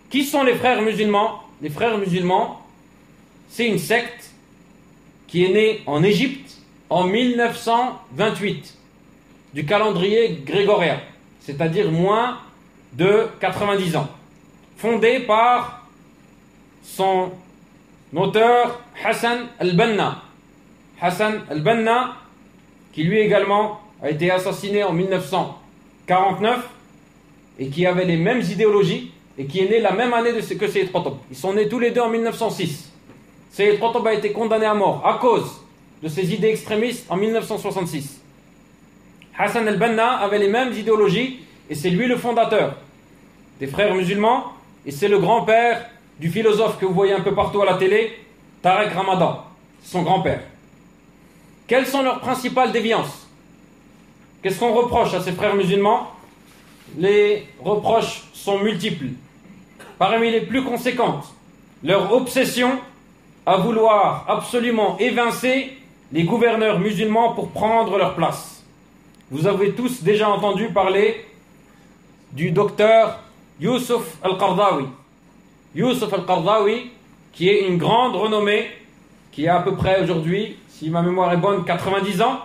Qui sont les frères musulmans? Les frères musulmans, c'est une secte qui est née en Égypte en 1928 du calendrier grégorien, c'est-à-dire moins de 90 ans, fondée par son auteur Hassan al-Banna. Hassan al-Banna, qui lui également a été assassiné en 1949 et qui avait les mêmes idéologies et qui est né la même année que Sayyid Qutb. Ils sont nés tous les deux en 1906. Sayyid Qutb a été condamné à mort à cause de ses idées extrémistes en 1966. Hassan al-Banna avait les mêmes idéologies et c'est lui le fondateur des frères musulmans et c'est le grand-père du philosophe que vous voyez un peu partout à la télé, Tariq Ramadan, son grand-père. Quelles sont leurs principales déviances? Qu'est-ce qu'on reproche à ces frères musulmans? Les reproches sont multiples. Parmi les plus conséquentes, leur obsession à vouloir absolument évincer les gouverneurs musulmans pour prendre leur place. Vous avez tous déjà entendu parler du docteur Youssouf al-Qardawi. Youssouf al-Qardawi, qui est une grande renommée, qui a à peu près aujourd'hui, si ma mémoire est bonne, 90 ans.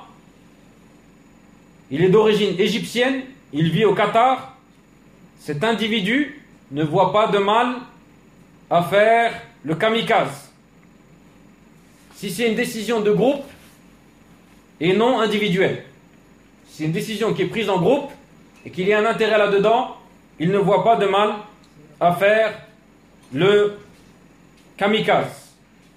Il est d'origine égyptienne, il vit au Qatar. Cet individu ne voit pas de mal à faire le kamikaze. Si c'est une décision de groupe et non individuelle. Si c'est une décision qui est prise en groupe et qu'il y a un intérêt là-dedans, il ne voit pas de mal à faire le kamikaze.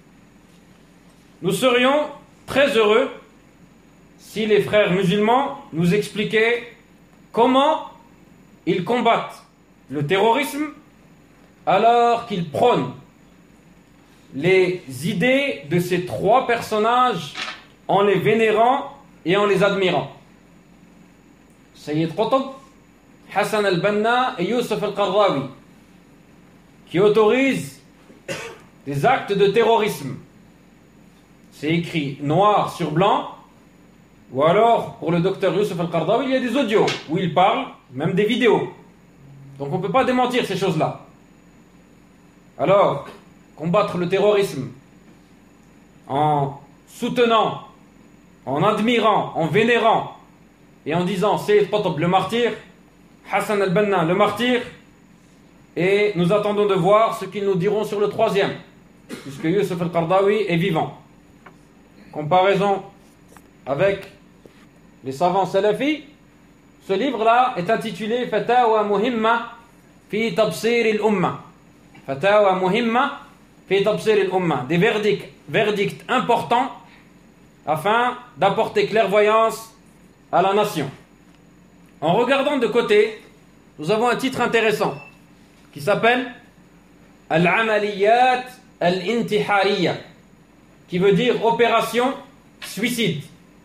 Nous serions très heureux si les frères musulmans nous expliquaient comment ils combattent le terrorisme alors qu'ils prônent les idées de ces trois personnages en les vénérant et en les admirant. Sayyid Qutb, Hassan al-Banna et Youssouf al-Qardawi, qui autorisent des actes de terrorisme. C'est écrit noir sur blanc, ou alors pour le docteur Youssouf al-Qardawi, il y a des audios où il parle, même des vidéos. Donc on ne peut pas démentir ces choses-là. Alors, combattre le terrorisme en soutenant, en admirant, en vénérant et en disant Sayyid Qutb le martyr, Hassan al-Banna le martyr, et nous attendons de voir ce qu'ils nous diront sur le troisième, puisque Youssouf al-Qardawi est vivant. Comparaison avec les savants salafis, ce livre-là est intitulé Fatawa Muhimma fi Tabsir al-Umma. Fatawa Muhimma fi Tabsir al-Umma. Des verdicts importants afin d'apporter clairvoyance à la nation. En regardant de côté, nous avons un titre intéressant qui s'appelle Al-Amaliyat al-Intihariya, qui veut dire opération suicide.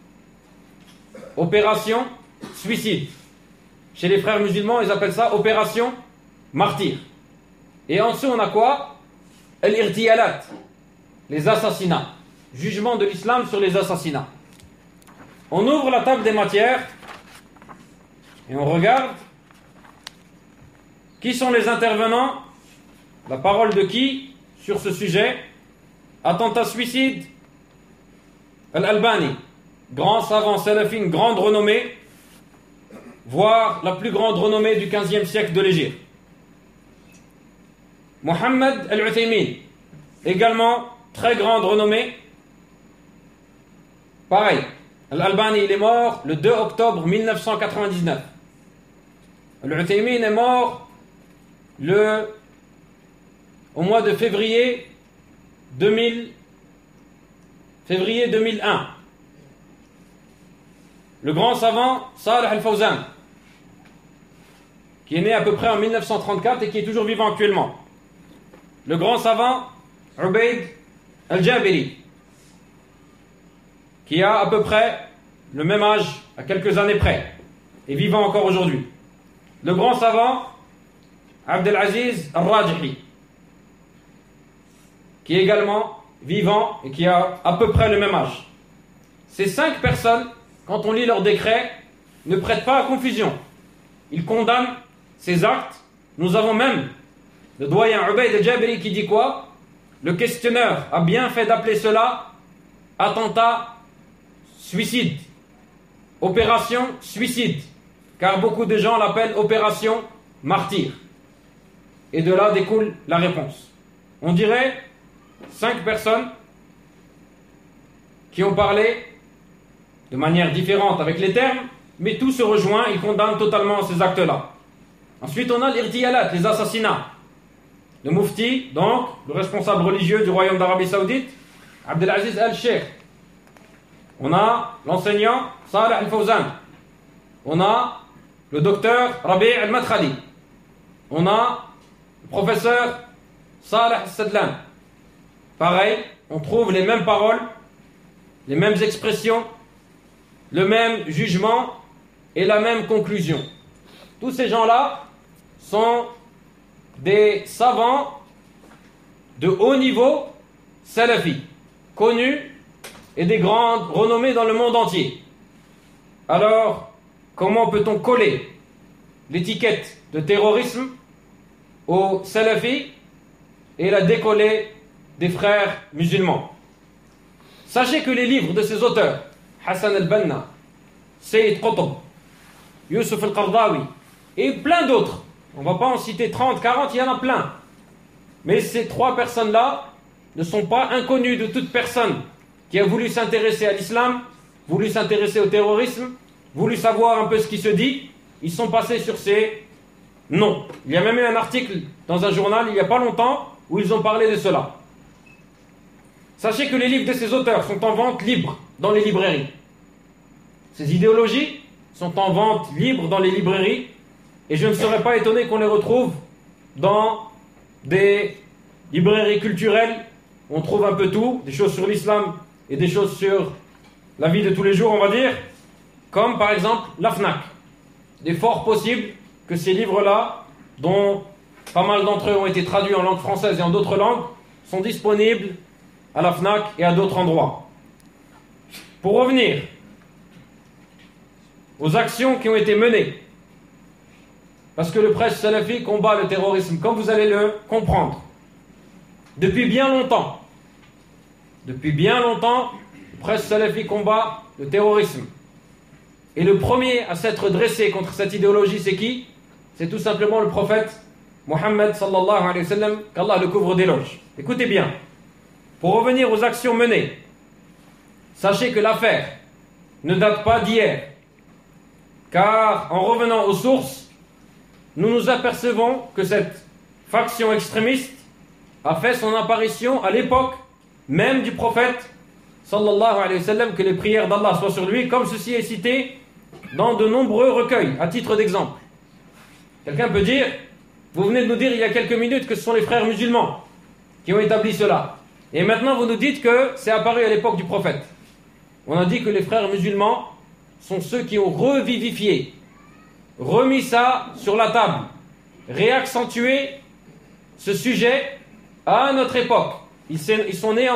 Opération suicide. Chez les frères musulmans, ils appellent ça opération martyr. Et en dessous, on a quoi? Al-Irtiyalat, les assassinats. Jugement de l'islam sur les assassinats. On ouvre la table des matières et on regarde qui sont les intervenants, la parole de qui sur ce sujet. Attentat suicide, Al-Albani, grand savant salafi, une grande renommée, voire la plus grande renommée du 15e siècle de l'Égypte. Mohammed Al-Uthaymin, également très grande renommée. Pareil, Al-Albani il est mort le 2 octobre 1999. Al-Uthaymin est mort au mois de février 2001. Le grand savant Salih al-Fawzan, qui est né à peu près en 1934 et qui est toujours vivant actuellement. Le grand savant Ubayd al-Jabiri, qui a à peu près le même âge, à quelques années près, et vivant encore aujourd'hui. Le grand savant Abdelaziz al-Rajihi, qui est également vivant et qui a à peu près le même âge. Ces 5 personnes, quand on lit leurs décrets, ne prêtent pas à confusion. Ils condamnent ces actes. Nous avons même le doyen Ubayd al-Jabiri qui dit quoi? Le questionneur a bien fait d'appeler cela attentat suicide, opération suicide, car beaucoup de gens l'appellent opération martyr. Et de là découle la réponse. On dirait 5 personnes qui ont parlé de manière différente avec les termes, mais tout se rejoint, ils condamnent totalement ces actes-là. Ensuite, on a l'irtiyalat, les assassinats. Le mufti, donc, le responsable religieux du royaume d'Arabie Saoudite, Abdelaziz Al-Sheikh. On a l'enseignant Saleh Al-Fawzan. On a le docteur Rabi' Al-Madkhali. On a le professeur Saleh Al-Sadlan. Pareil, on trouve les mêmes paroles, les mêmes expressions, le même jugement et la même conclusion. Tous ces gens-là sont des savants de haut niveau salafi, connus et des grandes renommées dans le monde entier. Alors, comment peut-on coller l'étiquette de terrorisme aux salafis et la décoller des frères musulmans? Sachez que les livres de ces auteurs, Hassan al-Banna, Sayyid Qutb, Youssef al-Qardawi et plein d'autres, on ne va pas en citer 30, 40, il y en a plein. Mais ces 3 personnes-là ne sont pas inconnues de toute personne qui a voulu s'intéresser à l'islam, voulu s'intéresser au terrorisme, voulu savoir un peu ce qui se dit. Ils sont passés sur ces noms. Il y a même eu un article dans un journal il n'y a pas longtemps où ils ont parlé de cela. Sachez que les livres de ces auteurs sont en vente libre dans les librairies. Ces idéologies sont en vente libre dans les librairies et je ne serais pas étonné qu'on les retrouve dans des librairies culturelles. On trouve un peu tout, des choses sur l'islam et des choses sur la vie de tous les jours, on va dire, comme par exemple la FNAC. Il est fort possible que ces livres-là, dont pas mal d'entre eux ont été traduits en langue française et en d'autres langues, sont disponibles à la FNAC et à d'autres endroits. Pour revenir aux actions qui ont été menées, parce que le prêche salafi combat le terrorisme, comme vous allez le comprendre, depuis bien longtemps, le prêche salafi combat le terrorisme. Et le premier à s'être dressé contre cette idéologie, c'est qui? C'est tout simplement le prophète Mohammed sallallahu alayhi wa sallam, qu'Allah le couvre d'éloges. Écoutez bien, pour revenir aux actions menées, sachez que l'affaire ne date pas d'hier, car en revenant aux sources, nous nous apercevons que cette faction extrémiste a fait son apparition à l'époque même du prophète sallallahu alayhi wa sallam, que les prières d'Allah soient sur lui, comme ceci est cité dans de nombreux recueils, à titre d'exemple. Quelqu'un peut dire, vous venez de nous dire il y a quelques minutes que ce sont les frères musulmans qui ont établi cela. Et maintenant vous nous dites que c'est apparu à l'époque du prophète. On a dit que les frères musulmans sont ceux qui ont revivifié, remis ça sur la table, réaccentué ce sujet à notre époque. Ils sont nés en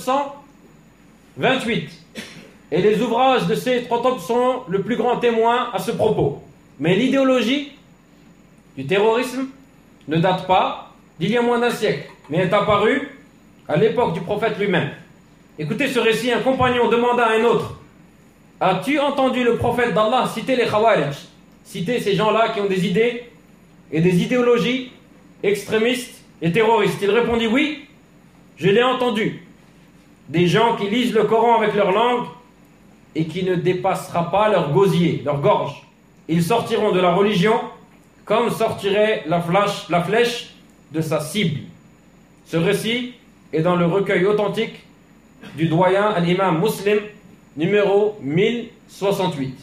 1928. Et les ouvrages de ces 3 tomes sont le plus grand témoin à ce propos. Mais l'idéologie du terrorisme ne date pas d'il y a moins d'un siècle, mais est apparue à l'époque du prophète lui-même. Écoutez ce récit, un compagnon demanda à un autre: as-tu entendu le prophète d'Allah citer les Khawarij, citer ces gens-là qui ont des idées et des idéologies extrémistes et terroristes? Il répondit: oui, je l'ai entendu. Des gens qui lisent le Coran avec leur langue et qui ne dépassera pas leur gosier, leur gorge. Ils sortiront de la religion comme sortirait la flèche de sa cible. Ce récit est dans le recueil authentique du doyen al-Imam Muslim, numéro 1068.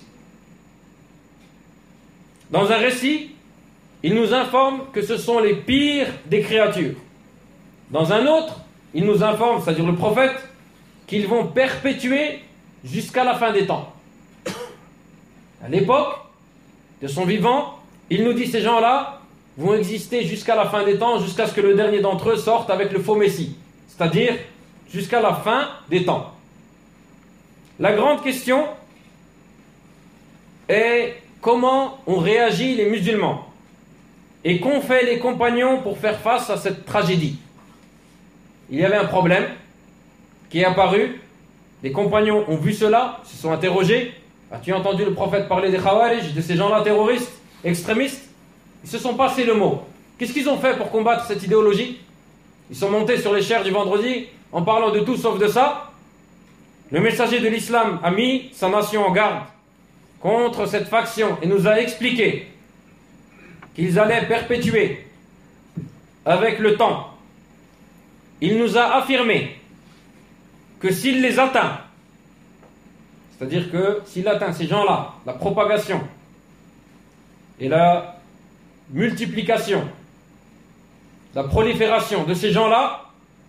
Dans un récit, il nous informe que ce sont les pires des créatures. Dans un autre, il nous informe, c'est-à-dire le prophète, qu'ils vont perpétuer jusqu'à la fin des temps. À l'époque de son vivant, il nous dit ces gens-là vont exister jusqu'à la fin des temps, jusqu'à ce que le dernier d'entre eux sorte avec le faux Messie, c'est-à-dire jusqu'à la fin des temps. La grande question est comment ont réagi les musulmans Et qu'ont fait les compagnons pour faire face à cette tragédie? Il y avait un problème qui est apparu. Les compagnons ont vu cela, se sont interrogés. As-tu entendu le prophète parler des Khawarij, de ces gens-là terroristes, extrémistes? Ils se sont passés le mot. Qu'est-ce qu'ils ont fait pour combattre cette idéologie? Ils sont montés sur les chairs du vendredi en parlant de tout sauf de ça. Le messager de l'islam a mis sa nation en garde contre cette faction et nous a expliqué qu'ils allaient perpétuer avec le temps. Il nous a affirmé que s'il les atteint, c'est-à-dire que s'il atteint ces gens-là, la propagation et la multiplication, la prolifération de ces gens-là,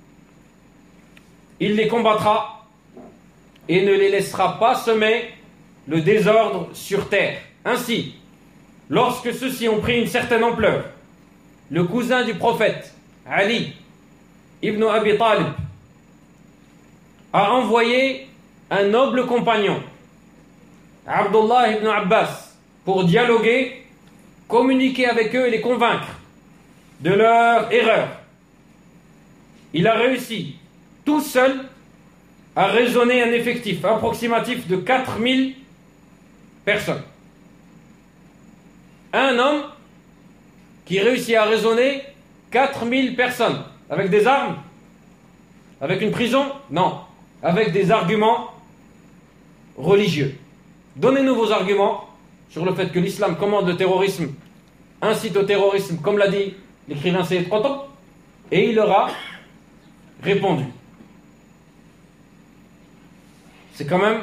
il les combattra et ne les laissera pas semer le désordre sur terre. Ainsi, lorsque ceux-ci ont pris une certaine ampleur, le cousin du prophète, Ali ibn Abi Talib, a envoyé un noble compagnon, Abdullah ibn Abbas, pour dialoguer, communiquer avec eux et les convaincre de leur erreur. Il a réussi, tout seul, à raisonner un effectif approximatif de 4000 personnes. Un homme qui réussit à raisonner 4000 personnes. Avec des armes? Avec une prison? Non. Avec des arguments religieux. Donnez-nous vos arguments sur le fait que l'islam commande le terrorisme, incite au terrorisme, comme l'a dit l'écrivain Sayyid Qutb, et il leur a répondu. C'est quand même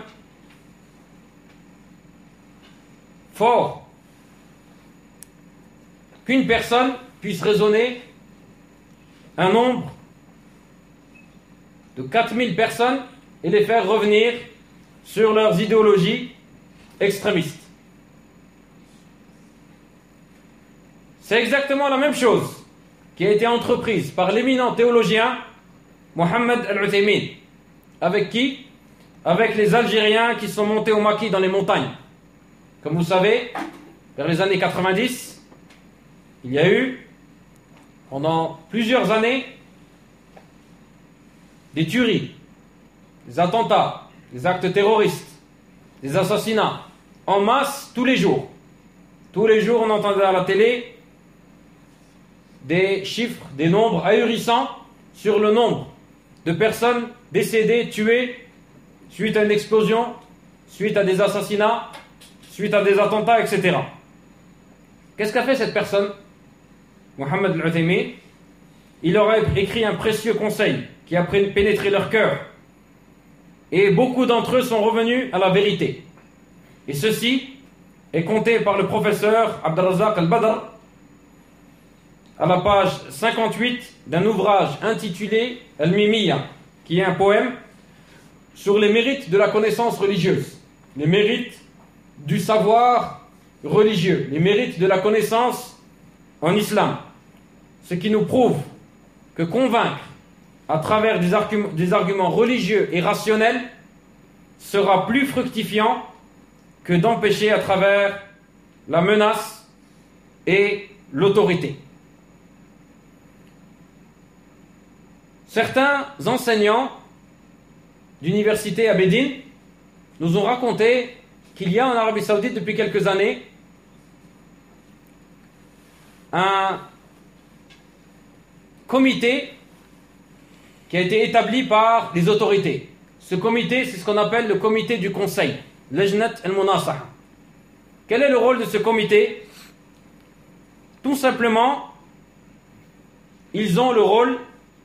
fort qu'une personne puisse raisonner un nombre de 4000 personnes et les faire revenir sur leurs idéologies extrémistes. C'est exactement la même chose qui a été entreprise par l'éminent théologien Mohamed Al-Uthaymin. Avec qui? Avec les Algériens qui sont montés au maquis dans les montagnes. Comme vous savez, vers les années 90, il y a eu, pendant plusieurs années, des tueries, des attentats, des actes terroristes, des assassinats, en masse, tous les jours. Tous les jours, on entendait à la télé des chiffres, des nombres ahurissants sur le nombre de personnes décédées, tuées, suite à une explosion, suite à des assassinats, suite à des attentats, etc. Qu'est-ce qu'a fait cette personne, Mohamed Al-Uthaymin? Il leur a écrit un précieux conseil qui a pénétré leur cœur. Et beaucoup d'entre eux sont revenus à la vérité. Et ceci est compté par le professeur Abdelrazak Al-Badr à la page 58 d'un ouvrage intitulé Al-Mimiyya, qui est un poème sur les mérites de la connaissance religieuse, les mérites du savoir religieux, les mérites de la connaissance en islam. Ce qui nous prouve que convaincre à travers des arguments religieux et rationnels sera plus fructifiant que d'empêcher à travers la menace et l'autorité. Certains enseignants d'université à Médine nous ont raconté qu'il y a en Arabie Saoudite depuis quelques années un comité qui a été établi par les autorités. Ce comité, c'est ce qu'on appelle le comité du conseil, Lajnat al-Munasaha. Quel est le rôle de ce comité? Tout simplement, ils ont le rôle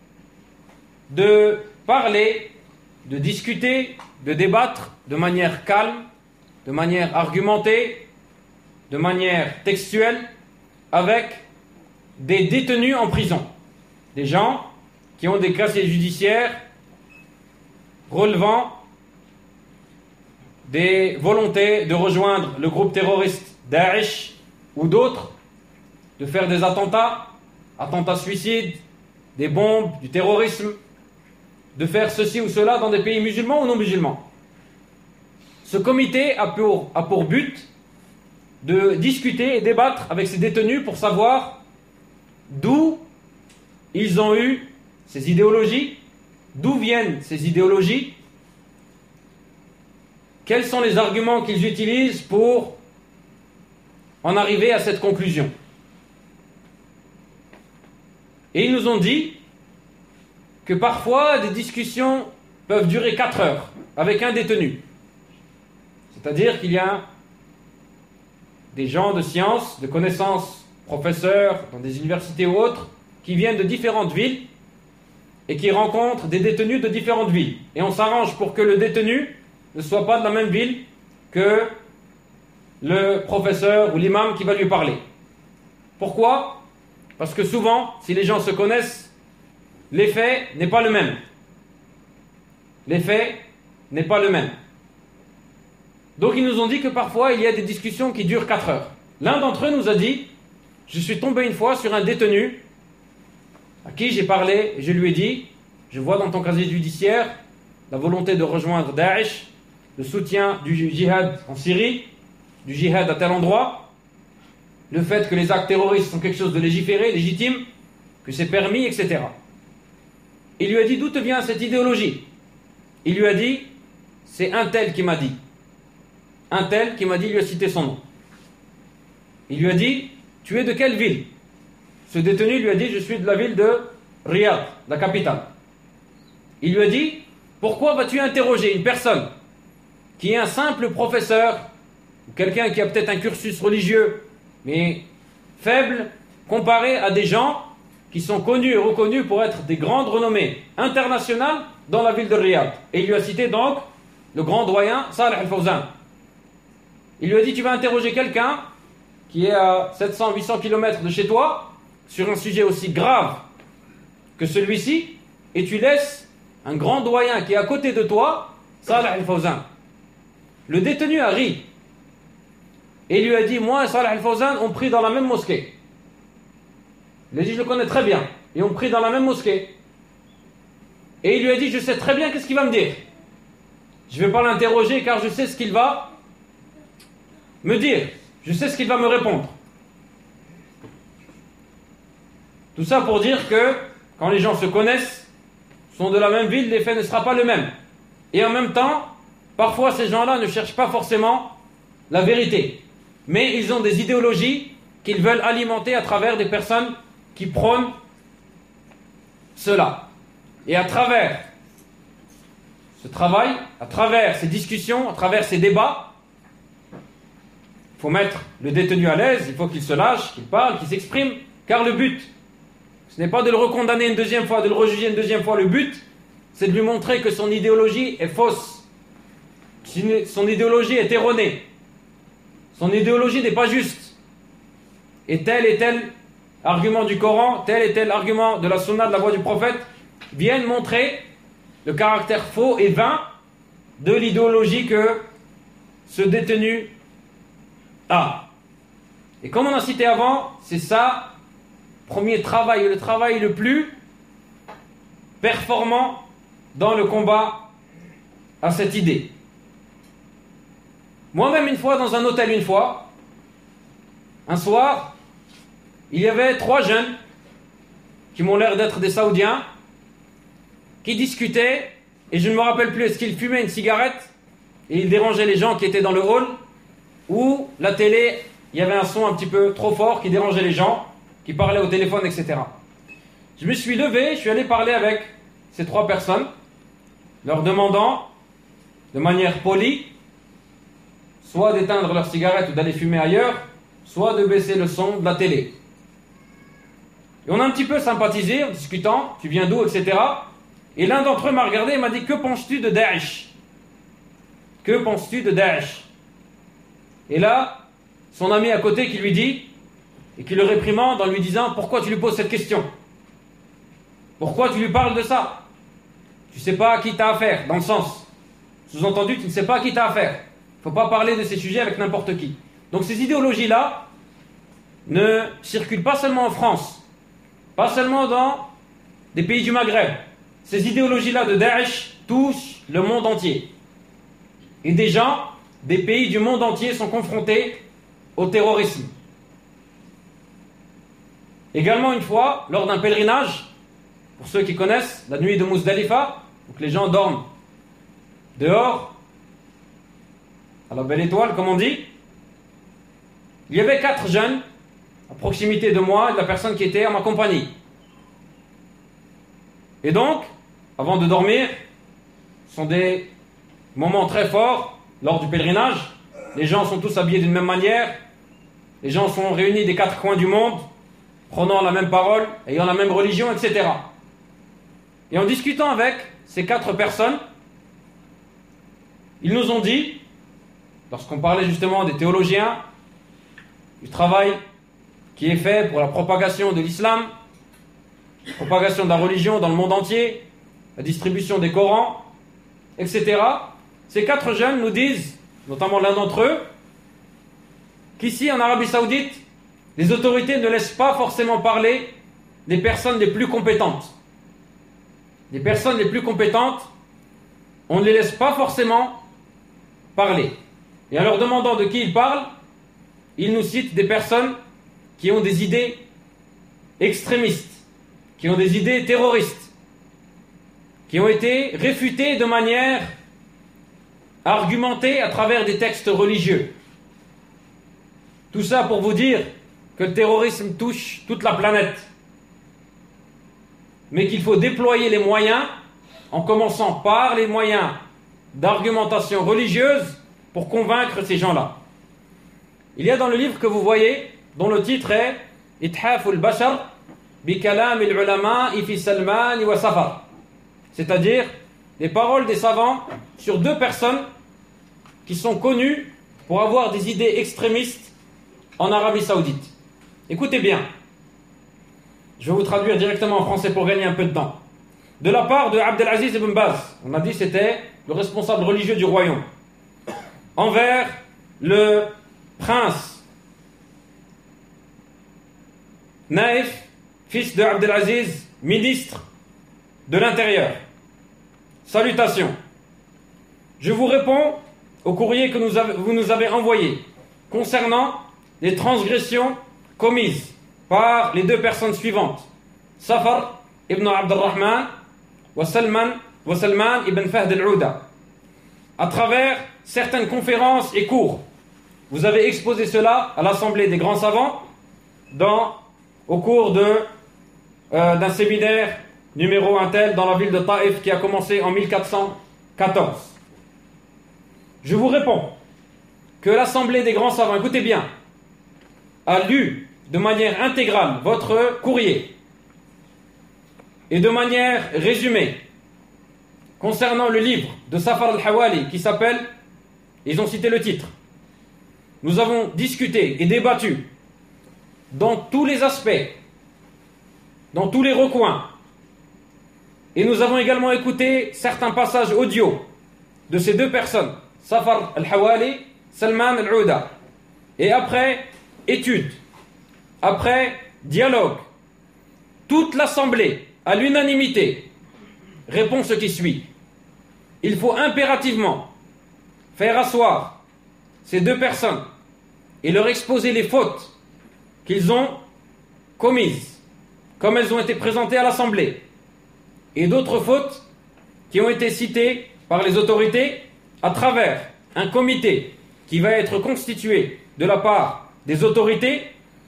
de parler, de discuter, de débattre de manière calme, de manière argumentée, de manière textuelle, avec des détenus en prison, des gens qui ont des casiers judiciaires relevant des volontés de rejoindre le groupe terroriste Daesh ou d'autres, de faire des attentats suicides, des bombes, du terrorisme, de faire ceci ou cela dans des pays musulmans ou non musulmans. Ce comité a pour but de discuter et débattre avec ces détenus pour savoir d'où ils ont eu ces idéologies, d'où viennent ces idéologies, quels sont les arguments qu'ils utilisent pour en arriver à cette conclusion. Et ils nous ont dit que parfois des discussions peuvent durer 4 heures avec un détenu. C'est-à-dire qu'il y a des gens de sciences, de connaissances, professeurs dans des universités ou autres, qui viennent de différentes villes et qui rencontrent des détenus de différentes villes. Et on s'arrange pour que le détenu ne soit pas de la même ville que le professeur ou l'imam qui va lui parler. Pourquoi ? Parce que souvent, si les gens se connaissent, l'effet n'est pas le même. L'effet n'est pas le même. Donc ils nous ont dit que parfois il y a des discussions qui durent 4 heures. L'un d'entre eux nous a dit: je suis tombé une fois sur un détenu à qui j'ai parlé et je lui ai dit: je vois dans ton casier judiciaire la volonté de rejoindre Daesh, le soutien du djihad en Syrie, du djihad à tel endroit, le fait que les actes terroristes sont quelque chose de légiféré, légitime, que c'est permis, etc. Il lui a dit: d'où te vient cette idéologie? Il lui a dit: c'est un tel qui m'a dit. Un tel qui m'a dit, il lui a cité son nom. Il lui a dit: tu es de quelle ville? Ce détenu lui a dit: je suis de la ville de Riyad, la capitale. Il lui a dit: pourquoi vas-tu interroger une personne qui est un simple professeur, ou quelqu'un qui a peut-être un cursus religieux, mais faible, comparé à des gens qui sont connus et reconnus pour être des grandes renommées internationales dans la ville de Riyad? Et il lui a cité donc le grand doyen Salih Al-Fawzan. Il lui a dit: tu vas interroger quelqu'un qui est à 700-800 km de chez toi sur un sujet aussi grave que celui-ci, et tu laisses un grand doyen qui est à côté de toi, Salih Al-Fawzan. Le détenu a ri et il lui a dit: moi et Salih Al-Fawzan on prie dans la même mosquée. Il a dit: je le connais très bien, et on prie dans la même mosquée. Et il lui a dit: je sais très bien qu'est-ce qu'il va me dire. Je ne vais pas l'interroger car je sais ce qu'il va me dire, je sais ce qu'il va me répondre. Tout ça pour dire que quand les gens se connaissent, sont de la même ville, l'effet ne sera pas le même. Et en même temps, parfois ces gens-là ne cherchent pas forcément la vérité, mais ils ont des idéologies qu'ils veulent alimenter à travers des personnes qui prônent cela. Et à travers ce travail, à travers ces discussions, à travers ces débats, il faut mettre le détenu à l'aise, il faut qu'il se lâche, qu'il parle, qu'il s'exprime, car le but, ce n'est pas de le recondamner une deuxième fois, de le rejuger une deuxième fois. Le but, c'est de lui montrer que son idéologie est fausse, son idéologie est erronée, son idéologie n'est pas juste. Et tel argument du Coran, tel et tel argument de la sunna de la voix du prophète viennent montrer le caractère faux et vain de l'idéologie que ce détenu a. Et comme on a cité avant, c'est ça premier travail, le travail le plus performant dans le combat à cette idée. Moi-même une fois dans un hôtel, un soir, il y avait 3 jeunes qui m'ont l'air d'être des Saoudiens qui discutaient, et je ne me rappelle plus, est-ce qu'ils fumaient une cigarette et ils dérangeaient les gens qui étaient dans le hall, ou la télé, il y avait un son un petit peu trop fort qui dérangeait les gens qui parlaient au téléphone, etc. Je me suis levé, je suis allé parler avec ces 3 personnes, leur demandant de manière polie soit d'éteindre leur cigarette ou d'aller fumer ailleurs, soit de baisser le son de la télé. Et on a un petit peu sympathisé en discutant, tu viens d'où, etc. Et l'un d'entre eux m'a regardé et m'a dit: que penses-tu de Daesh? Que penses-tu de Daesh? Et là, son ami à côté qui lui dit, et qui le réprimande en lui disant: pourquoi tu lui poses cette question? Pourquoi tu lui parles de ça? Tu ne sais pas à qui tu as affaire, dans le sens sous-entendu, tu ne sais pas à qui tu as affaire. Il ne faut pas parler de ces sujets avec n'importe qui. Donc ces idéologies-là ne circulent pas seulement en France, pas seulement dans des pays du Maghreb. Ces idéologies-là de Daesh touchent le monde entier. Et des gens, des pays du monde entier sont confrontés au terrorisme. Également une fois, lors d'un pèlerinage, pour ceux qui connaissent, la nuit de Muzdalifa, donc les gens dorment dehors, à la belle étoile, comme on dit. Il y avait 4 jeunes à proximité de moi et de la personne qui était à ma compagnie. Et donc, avant de dormir, ce sont des moments très forts lors du pèlerinage. Les gens sont tous habillés d'une même manière. Les gens sont réunis des 4 coins du monde, prenant la même parole, ayant la même religion, etc. Et en discutant avec ces 4 personnes, ils nous ont dit, lorsqu'on parlait justement des théologiens, du travail qui est fait pour la propagation de l'islam, la propagation de la religion dans le monde entier, la distribution des Corans, etc. Ces 4 jeunes nous disent, notamment l'un d'entre eux, qu'ici en Arabie Saoudite, les autorités ne laissent pas forcément parler les personnes les plus compétentes. Les personnes les plus compétentes, on ne les laisse pas forcément parler. Et en leur demandant de qui ils parlent, ils nous citent des personnes qui ont des idées extrémistes, qui ont des idées terroristes, qui ont été réfutées de manière argumentée à travers des textes religieux. Tout ça pour vous dire que le terrorisme touche toute la planète, mais qu'il faut déployer les moyens, en commençant par les moyens d'argumentation religieuse, pour convaincre ces gens-là. Il y a dans le livre que vous voyez, dont le titre est « Ithaf al-Bashar bi kalam al-ulama fi Salman wa Safar », c'est-à-dire les paroles des savants sur 2 personnes qui sont connues pour avoir des idées extrémistes en Arabie Saoudite. Écoutez bien, je vais vous traduire directement en français pour gagner un peu de temps. De la part de Abdelaziz ibn Baz, on a dit que c'était le responsable religieux du royaume, envers le prince Naïf, fils de Abdelaziz, ministre de l'Intérieur. Salutations. Je vous réponds au courrier que vous nous avez envoyé concernant les transgressions commises par les 2 personnes suivantes, Safar ibn Abdurrahman wa Salman ibn Fahd al-Ouda. À travers certaines conférences et cours, vous avez exposé cela à l'Assemblée des grands savants au cours d'un séminaire numéro 1 tel dans la ville de Taïf qui a commencé en 1414. Je vous réponds que l'Assemblée des grands savants, écoutez bien, a lu de manière intégrale votre courrier et de manière résumée concernant le livre de Safar al-Hawali qui s'appelle, ils ont cité le titre. Nous avons discuté et débattu dans tous les aspects, dans tous les recoins, et nous avons également écouté certains passages audio de ces 2 personnes, Safar al-Hawali, Salman al-Ouda. Et après étude, après dialogue, toute l'Assemblée, à l'unanimité, répond ce qui suit. Il faut impérativement faire asseoir ces 2 personnes et leur exposer les fautes qu'ils ont commises, comme elles ont été présentées à l'Assemblée, et d'autres fautes qui ont été citées par les autorités à travers un comité qui va être constitué de la part des autorités.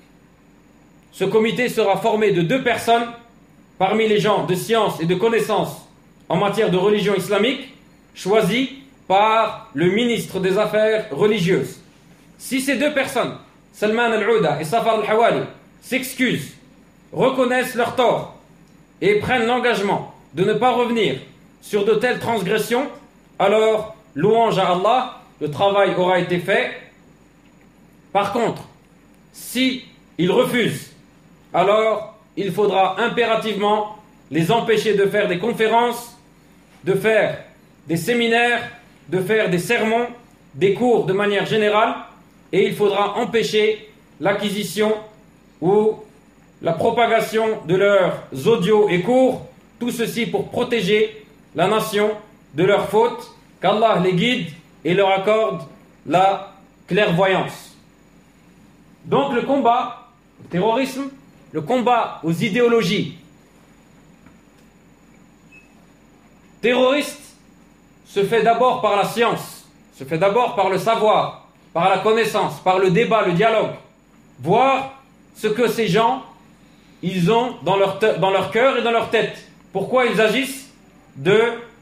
Ce comité sera formé de 2 personnes parmi les gens de science et de connaissances en matière de religion islamique, choisis par le ministre des Affaires religieuses. Si ces 2 personnes, Salman al-Ouda et Safar al-Hawali, s'excusent, reconnaissent leur tort et prennent l'engagement de ne pas revenir sur de telles transgressions, alors, louange à Allah, le travail aura été fait. Par contre, si ils refusent, alors il faudra impérativement les empêcher de faire des conférences, de faire des séminaires, de faire des sermons, des cours de manière générale, et il faudra empêcher l'acquisition ou la propagation de leurs audios et cours, tout ceci pour protéger la nation de leurs fautes, qu'Allah les guide et leur accorde la clairvoyance. Donc le combat au terrorisme le combat aux idéologies terroristes se fait d'abord par la science, se fait d'abord par le savoir, par la connaissance, par le débat, le dialogue. Voir ce que ces gens, ils ont dans leur cœur et dans leur tête. Pourquoi ils agissent de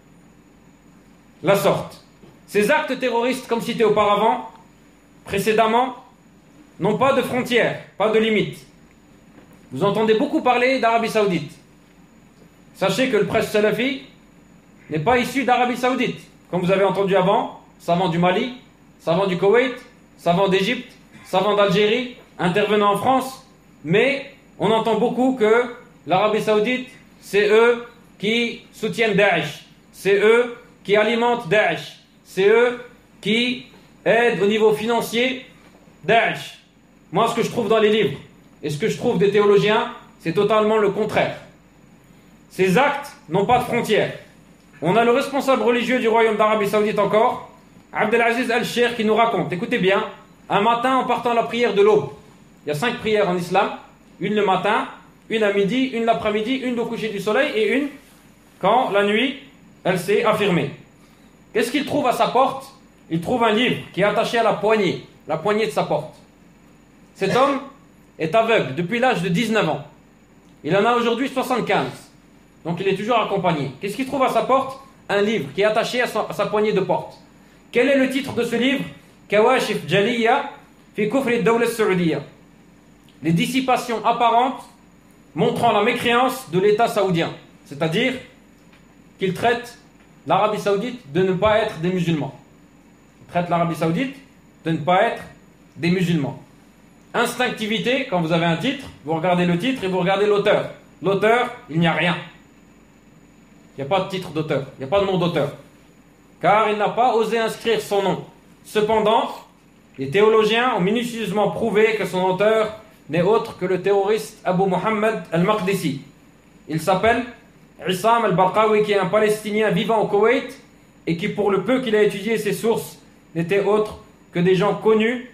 la sorte. Ces actes terroristes, comme cité auparavant, précédemment, n'ont pas de frontières, pas de limites. Vous entendez beaucoup parler d'Arabie Saoudite. Sachez que le prêche salafi n'est pas issu d'Arabie Saoudite. Comme vous avez entendu avant, savants du Mali, savants du Koweït, savants d'Égypte, savants d'Algérie, intervenant en France, mais on entend beaucoup que l'Arabie Saoudite, c'est eux qui soutiennent Daesh, c'est eux qui alimentent Daesh, c'est eux qui aident au niveau financier Daesh. Moi, ce que je trouve dans les livres et ce que je trouve des théologiens, c'est totalement le contraire. Ces actes n'ont pas de frontières. On a le responsable religieux du royaume d'Arabie Saoudite encore, Abdelaziz Al-Sheikh, qui nous raconte, écoutez bien, un matin en partant à la prière de l'aube. Il y a 5 prières en islam, une le matin, une à midi, une l'après-midi, une au coucher du soleil et une quand la nuit, elle s'est affirmée. Qu'est-ce qu'il trouve à sa porte? Il trouve un livre qui est attaché à la poignée de sa porte. Cet homme est aveugle depuis l'âge de 19 ans. Il en a aujourd'hui 75. Donc il est toujours accompagné. Qu'est-ce qu'il trouve à sa porte? Un livre qui est attaché à sa poignée de porte. Quel est le titre de ce livre? Kawashif Jaliya fi Kufri ad-Dawla as-Saoudiya. Les dissipations apparentes montrant la mécréance de l'État saoudien. C'est-à-dire qu'il traite l'Arabie Saoudite de ne pas être des musulmans. Il traite l'Arabie Saoudite de ne pas être des musulmans. Instinctivité, quand vous avez un titre, vous regardez le titre et vous regardez l'auteur. L'auteur, il n'y a rien. Il n'y a pas de titre d'auteur, il n'y a pas de nom d'auteur. Car il n'a pas osé inscrire son nom. Cependant, les théologiens ont minutieusement prouvé que son auteur n'est autre que le terroriste Abu Muhammad al-Maqdisi. Il s'appelle Issam al-Barqawi, qui est un Palestinien vivant au Koweït et qui, pour le peu qu'il a étudié ses sources, n'était autre que des gens connus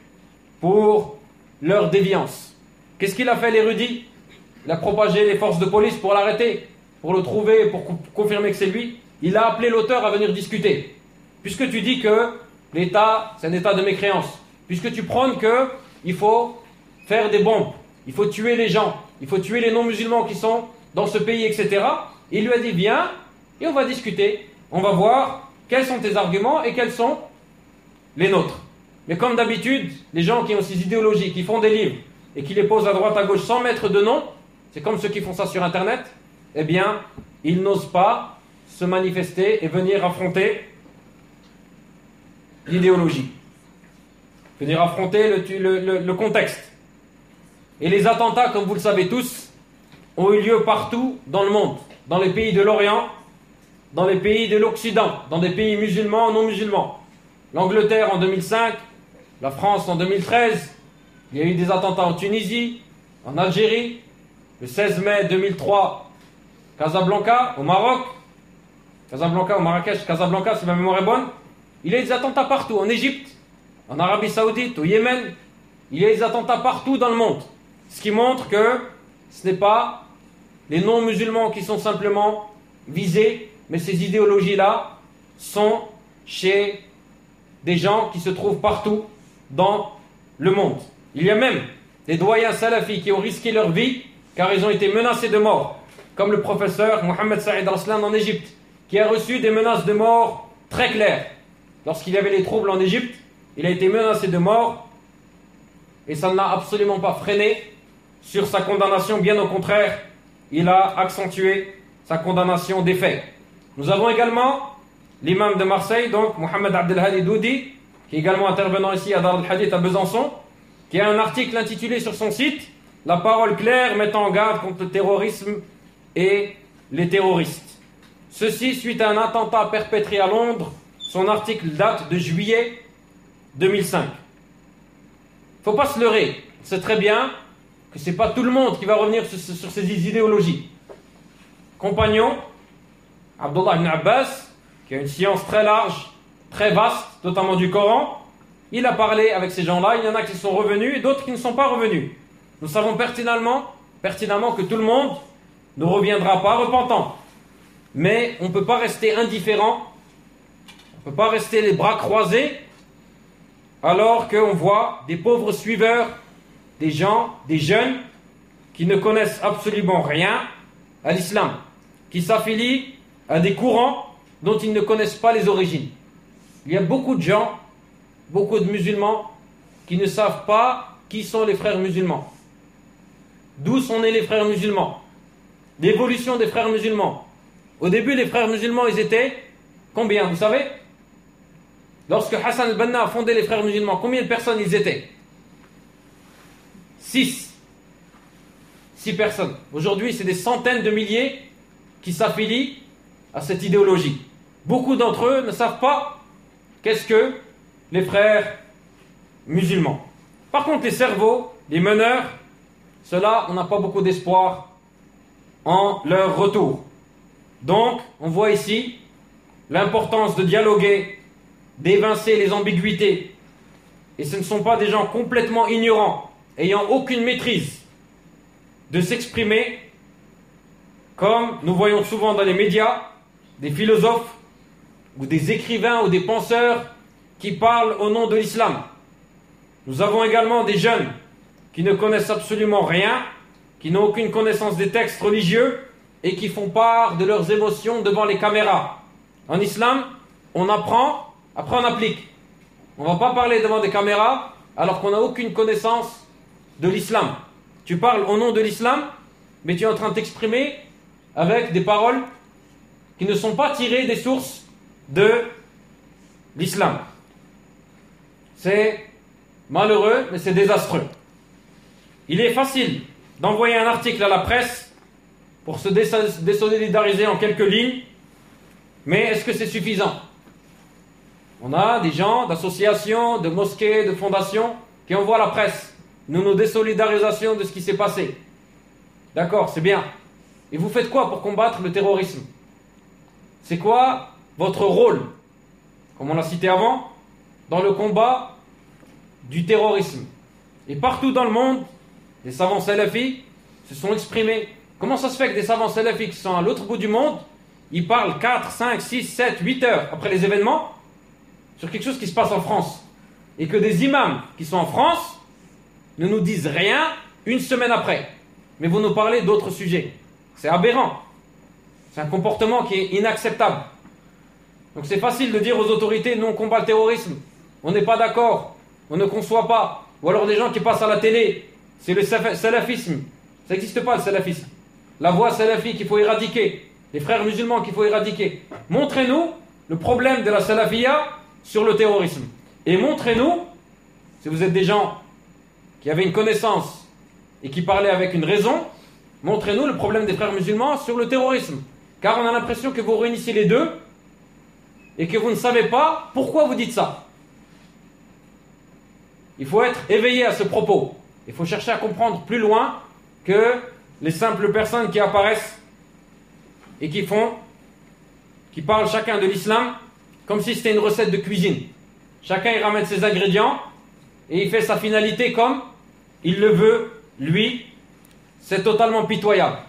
pour leur déviance. Qu'est-ce qu'il a fait l'érudit? Il a propagé les forces de police pour l'arrêter, pour le trouver, pour confirmer que c'est lui. Il a appelé l'auteur à venir discuter. Puisque tu dis que l'État, c'est un état de mécréance, puisque tu prônes qu'il faut faire des bombes, il faut tuer les gens, il faut tuer les non-musulmans qui sont dans ce pays, etc. Il lui a dit, viens, et on va discuter. On va voir quels sont tes arguments et quels sont les nôtres. Mais comme d'habitude, les gens qui ont ces idéologies, qui font des livres, et qui les posent à droite, à gauche, sans mettre de nom, c'est comme ceux qui font ça sur Internet, eh bien, ils n'osent pas se manifester et venir affronter l'idéologie. Venir affronter le contexte. Et les attentats, comme vous le savez tous, ont eu lieu partout dans le monde. Dans les pays de l'Orient, dans les pays de l'Occident, dans des pays musulmans, non musulmans. L'Angleterre en 2005, la France en 2013, il y a eu des attentats en Tunisie, en Algérie, le 16 mai 2003, Casablanca, au Maroc, Casablanca, au Marrakech, Casablanca, si ma mémoire est bonne. Il y a des attentats partout, en Égypte, en Arabie Saoudite, au Yémen. Il y a des attentats partout dans le monde. Ce qui montre que ce n'est pas les non-musulmans qui sont simplement visés, mais ces idéologies-là sont chez des gens qui se trouvent partout dans le monde. Il y a même des doyens salafis qui ont risqué leur vie car ils ont été menacés de mort, comme le professeur Mohamed Saïd Arslan en Égypte, qui a reçu des menaces de mort très claires. Lorsqu'il y avait les troubles en Égypte, il a été menacé de mort et ça ne l'a absolument pas freiné sur sa condamnation, bien au contraire, il a accentué sa condamnation des faits. Nous avons également l'imam de Marseille, donc Mohamed Abdelhadi Doudi, qui est également intervenant ici à Dar al-Hadith à Besançon, qui a un article intitulé sur son site « La parole claire mettant en garde contre le terrorisme et les terroristes ». Ceci suite à un attentat perpétré à Londres. Son article date de juillet 2005. Il ne faut pas se leurrer. C'est très bien que ce n'est pas tout le monde qui va revenir sur ces idéologies. Compagnon, Abdullah ibn Abbas, qui a une science très large, très vaste, notamment du Coran, il a parlé avec ces gens-là. Il y en a qui sont revenus et d'autres qui ne sont pas revenus. Nous savons pertinemment pertinemment que tout le monde ne reviendra pas repentant. Mais on ne peut pas rester indifférent, on ne peut pas rester les bras croisés, alors qu'on voit des pauvres suiveurs, des gens, des jeunes, qui ne connaissent absolument rien à l'islam, qui s'affilient à des courants dont ils ne connaissent pas les origines. Il y a beaucoup de gens, beaucoup de musulmans, qui ne savent pas qui sont les frères musulmans. D'où sont nés les frères musulmans? L'évolution des frères musulmans. Au début, les frères musulmans, ils étaient combien, vous savez? Lorsque Hassan al-Banna a fondé les frères musulmans, combien de personnes ils étaient? 6 personnes. Aujourd'hui, c'est des centaines de milliers qui s'affilient à cette idéologie. Beaucoup d'entre eux ne savent pas qu'est-ce que les frères musulmans. Par contre, les cerveaux, les meneurs, ceux-là, on n'a pas beaucoup d'espoir en leur retour. Donc, on voit ici l'importance de dialoguer, d'évincer les ambiguïtés. Et ce ne sont pas des gens complètement ignorants, ayant aucune maîtrise, de s'exprimer comme nous voyons souvent dans les médias, des philosophes ou des écrivains ou des penseurs qui parlent au nom de l'islam. Nous avons également des jeunes qui ne connaissent absolument rien, qui n'ont aucune connaissance des textes religieux et qui font part de leurs émotions devant les caméras. En islam, on apprend, après on applique. On ne va pas parler devant des caméras alors qu'on n'a aucune connaissance de l'islam. Tu parles au nom de l'islam, mais tu es en train de t'exprimer avec des paroles qui ne sont pas tirées des sources de l'islam. C'est malheureux, mais c'est désastreux. Il est facile d'envoyer un article à la presse pour se désolidariser en quelques lignes, mais est-ce que c'est suffisant? On a des gens d'associations, de mosquées, de fondations qui envoient à la presse nos désolidarisations de ce qui s'est passé. D'accord, c'est bien. Et vous faites quoi pour combattre le terrorisme? C'est quoi votre rôle, comme on l'a cité avant, dans le combat du terrorisme? Et partout dans le monde, des savants salafis se sont exprimés. Comment ça se fait que des savants salafis qui sont à l'autre bout du monde, ils parlent 4, 5, 6, 7, 8 heures après les événements sur quelque chose qui se passe en France, et que des imams qui sont en France ne nous disent rien une semaine après, mais vous nous parlez d'autres sujets? C'est aberrant. C'est un comportement qui est inacceptable. Donc c'est facile de dire aux autorités: nous on combat le terrorisme, on n'est pas d'accord, on ne conçoit pas. Ou alors des gens qui passent à la télé, c'est le salafisme. Ça n'existe pas, le salafisme. La voie salafi qu'il faut éradiquer, les frères musulmans qu'il faut éradiquer. Montrez-nous le problème de la salafia sur le terrorisme. Et montrez-nous, si vous êtes des gens qui avaient une connaissance et qui parlaient avec une raison, montrez-nous le problème des frères musulmans sur le terrorisme. Car on a l'impression que vous réunissez les deux et que vous ne savez pas pourquoi vous dites ça. Il faut être éveillé à ce propos. Il faut chercher à comprendre plus loin que les simples personnes qui apparaissent et qui parlent chacun de l'islam comme si c'était une recette de cuisine. Chacun il ramène ses ingrédients et il fait sa finalité comme il le veut, lui. C'est totalement pitoyable.